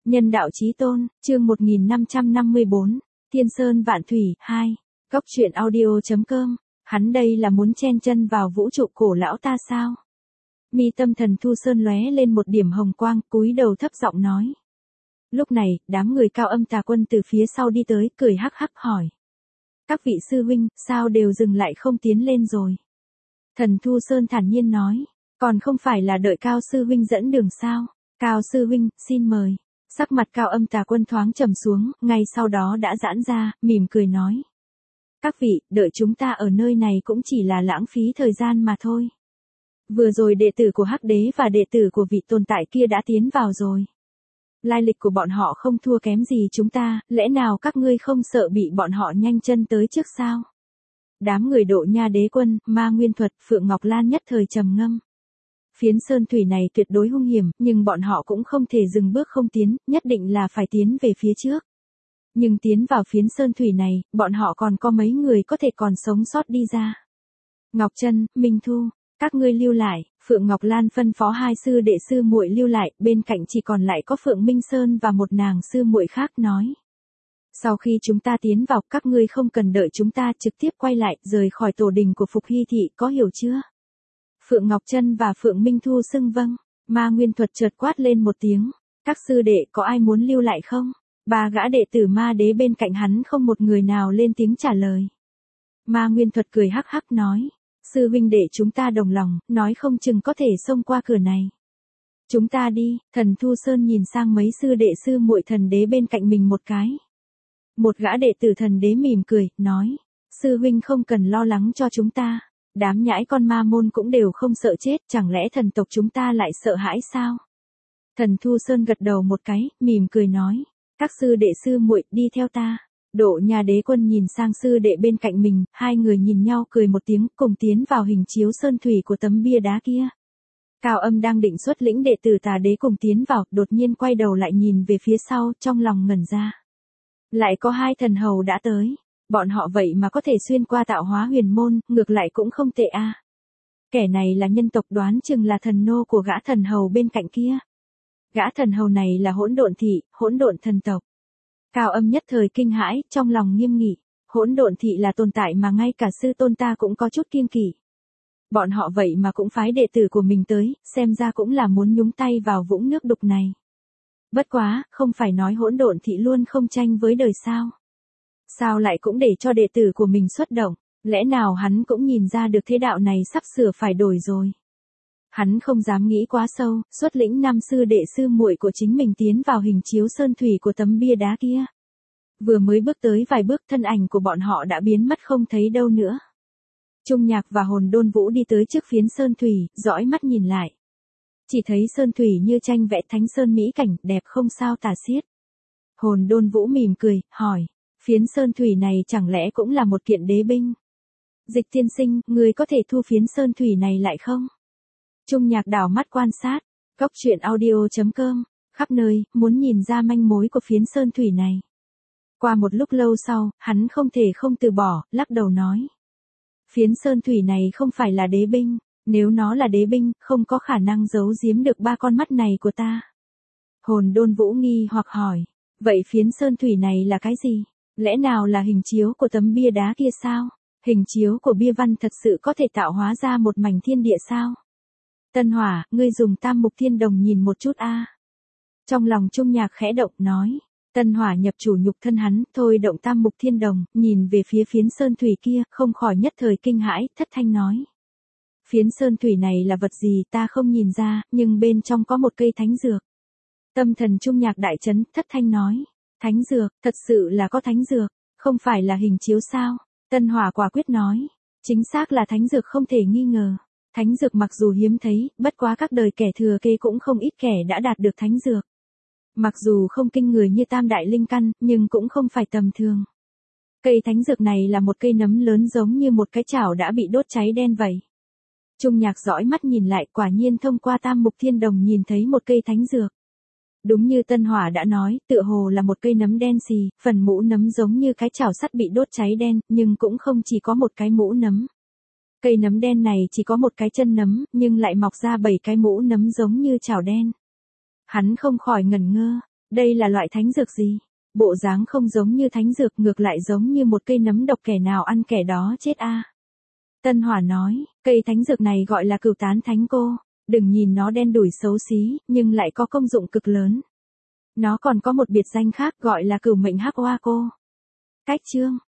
Nhân đạo chí tôn, chương 1554, Thiên Sơn Vạn Thủy, 2. Góc truyện audio.com, hắn đây là muốn chen chân vào vũ trụ cổ lão ta sao? Mi tâm Thần Thu Sơn lóe lên một điểm hồng quang, cúi đầu thấp giọng nói. Lúc này, đám người Cao Âm Tà Quân từ phía sau đi tới, cười hắc hắc hỏi. Các vị sư huynh, sao đều dừng lại không tiến lên rồi? Thần Thu Sơn thản nhiên nói, còn không phải là đợi Cao sư huynh dẫn đường sao? Cao sư huynh, xin mời. Sắc mặt Cao Âm Tà Quân thoáng trầm xuống, ngay sau đó đã giãn ra, mỉm cười nói. Các vị, đợi chúng ta ở nơi này cũng chỉ là lãng phí thời gian mà thôi. Vừa rồi đệ tử của Hắc Đế và đệ tử của vị tồn tại kia đã tiến vào rồi. Lai lịch của bọn họ không thua kém gì chúng ta, lẽ nào các ngươi không sợ bị bọn họ nhanh chân tới trước sao? Đám người Độ Nha Đế Quân, Ma Nguyên Thuật, Phượng Ngọc Lan nhất thời trầm ngâm. Phiến sơn thủy này tuyệt đối hung hiểm, nhưng bọn họ cũng không thể dừng bước không tiến, nhất định là phải tiến về phía trước. Nhưng tiến vào phiến sơn thủy này, bọn họ còn có mấy người có thể còn sống sót đi ra. Ngọc Trân, Minh Thu, các ngươi lưu lại. Phượng Ngọc Lan phân phó hai sư đệ sư muội lưu lại, bên cạnh chỉ còn lại có Phượng Minh Sơn và một nàng sư muội khác nói. Sau khi chúng ta tiến vào, các ngươi không cần đợi chúng ta, trực tiếp quay lại, rời khỏi tổ đình của Phục Hy Thị, có hiểu chưa? Phượng Ngọc Trân và Phượng Minh Thu xưng vâng. Ma Nguyên Thuật chợt quát lên một tiếng. Các sư đệ có ai muốn lưu lại không? Ba gã đệ tử Ma Đế bên cạnh hắn không một người nào lên tiếng trả lời. Ma Nguyên Thuật cười hắc hắc nói. Sư huynh đệ chúng ta đồng lòng, nói không chừng có thể xông qua cửa này. Chúng ta đi. Thần Thu Sơn nhìn sang mấy sư đệ sư muội thần đế bên cạnh mình một cái. Một gã đệ tử thần đế mỉm cười, nói. Sư huynh không cần lo lắng cho chúng ta. Đám nhãi con ma môn cũng đều không sợ chết, chẳng lẽ thần tộc chúng ta lại sợ hãi sao? Thần Thu Sơn gật đầu một cái, mỉm cười nói. Các sư đệ sư muội đi theo ta. Độ Nha Đế Quân nhìn sang sư đệ bên cạnh mình, hai người nhìn nhau cười một tiếng, cùng tiến vào hình chiếu sơn thủy của tấm bia đá kia. Cao Âm đang định xuất lĩnh đệ tử Tà Đế cùng tiến vào, đột nhiên quay đầu lại nhìn về phía sau, trong lòng ngẩn ra. Lại có hai thần hầu đã tới. Bọn họ vậy mà có thể xuyên qua Tạo Hóa Huyền Môn, ngược lại cũng không tệ a. Kẻ này là nhân tộc, đoán chừng là thần nô của gã thần hầu bên cạnh kia. Gã thần hầu này là Hỗn Độn Thị, Hỗn Độn thần tộc. Cao Âm nhất thời kinh hãi, trong lòng nghiêm nghị. Hỗn Độn Thị là tồn tại mà ngay cả sư tôn ta cũng có chút kiêng kỵ. Bọn họ vậy mà cũng phái đệ tử của mình tới, xem ra cũng là muốn nhúng tay vào vũng nước đục này. Bất quá, không phải nói Hỗn Độn Thị luôn không tranh với đời sao? Sao lại cũng để cho đệ tử của mình xuất động, lẽ nào hắn cũng nhìn ra được thế đạo này sắp sửa phải đổi rồi. Hắn không dám nghĩ quá sâu, xuất lĩnh năm sư đệ sư muội của chính mình tiến vào hình chiếu sơn thủy của tấm bia đá kia. Vừa mới bước tới vài bước thân ảnh của bọn họ đã biến mất không thấy đâu nữa. Trung Nhạc và Hồn Đôn Vũ đi tới trước phiến sơn thủy, dõi mắt nhìn lại. Chỉ thấy sơn thủy như tranh vẽ thánh sơn mỹ cảnh, đẹp không sao tả xiết. Hồn Đôn Vũ mỉm cười, hỏi. Phiến sơn thủy này chẳng lẽ cũng là một kiện đế binh? Dịch tiên sinh, người có thể thu phiến sơn thủy này lại không? Trung Nhạc đảo mắt quan sát. Góc truyện audio.com, khắp nơi, muốn nhìn ra manh mối của phiến sơn thủy này. Qua một lúc lâu sau, hắn không thể không từ bỏ, lắc đầu nói. Phiến sơn thủy này không phải là đế binh, nếu nó là đế binh, không có khả năng giấu giếm được ba con mắt này của ta. Hồn Đôn Vũ nghi hoặc hỏi, vậy phiến sơn thủy này là cái gì? Lẽ nào là hình chiếu của tấm bia đá kia sao? Hình chiếu của bia văn thật sự có thể tạo hóa ra một mảnh thiên địa sao? Tân Hỏa, ngươi dùng Tam Mục Thiên Đồng nhìn một chút a. Trong lòng Trung Nhạc khẽ động nói. Tân Hỏa nhập chủ nhục thân hắn, thôi động Tam Mục Thiên Đồng, nhìn về phía phiến sơn thủy kia, không khỏi nhất thời kinh hãi, thất thanh nói. Phiến sơn thủy này là vật gì ta không nhìn ra, nhưng bên trong có một cây thánh dược. Tâm thần Trung Nhạc đại chấn, thất thanh nói. Thánh dược, thật sự là có thánh dược, không phải là hình chiếu sao? Tân Hỏa quả quyết nói. Chính xác là thánh dược không thể nghi ngờ. Thánh dược mặc dù hiếm thấy, bất quá các đời kẻ thừa kế cũng không ít kẻ đã đạt được thánh dược. Mặc dù không kinh người như Tam Đại Linh Căn, nhưng cũng không phải tầm thường. Cây thánh dược này là một cây nấm lớn giống như một cái chảo đã bị đốt cháy đen vậy. Trung Nhạc dõi mắt nhìn lại, quả nhiên thông qua Tam Mục Thiên Đồng nhìn thấy một cây thánh dược. Đúng như Tân Hỏa đã nói, tựa hồ là một cây nấm đen xì, phần mũ nấm giống như cái chảo sắt bị đốt cháy đen, nhưng cũng không chỉ có một cái mũ nấm. Cây nấm đen này chỉ có một cái chân nấm, nhưng lại mọc ra 7 cái mũ nấm giống như chảo đen. Hắn không khỏi ngẩn ngơ, Đây là loại thánh dược gì? Bộ dáng không giống như thánh dược, ngược lại giống như một cây nấm độc, kẻ nào ăn kẻ đó chết a. Tân Hỏa nói, cây thánh dược này gọi là Cửu Tán Thánh Cô. Đừng nhìn nó đen đủi xấu xí, nhưng lại có công dụng cực lớn. Nó còn có một biệt danh khác gọi là Cửu Mệnh Hắc Hoa Cô. Cách chương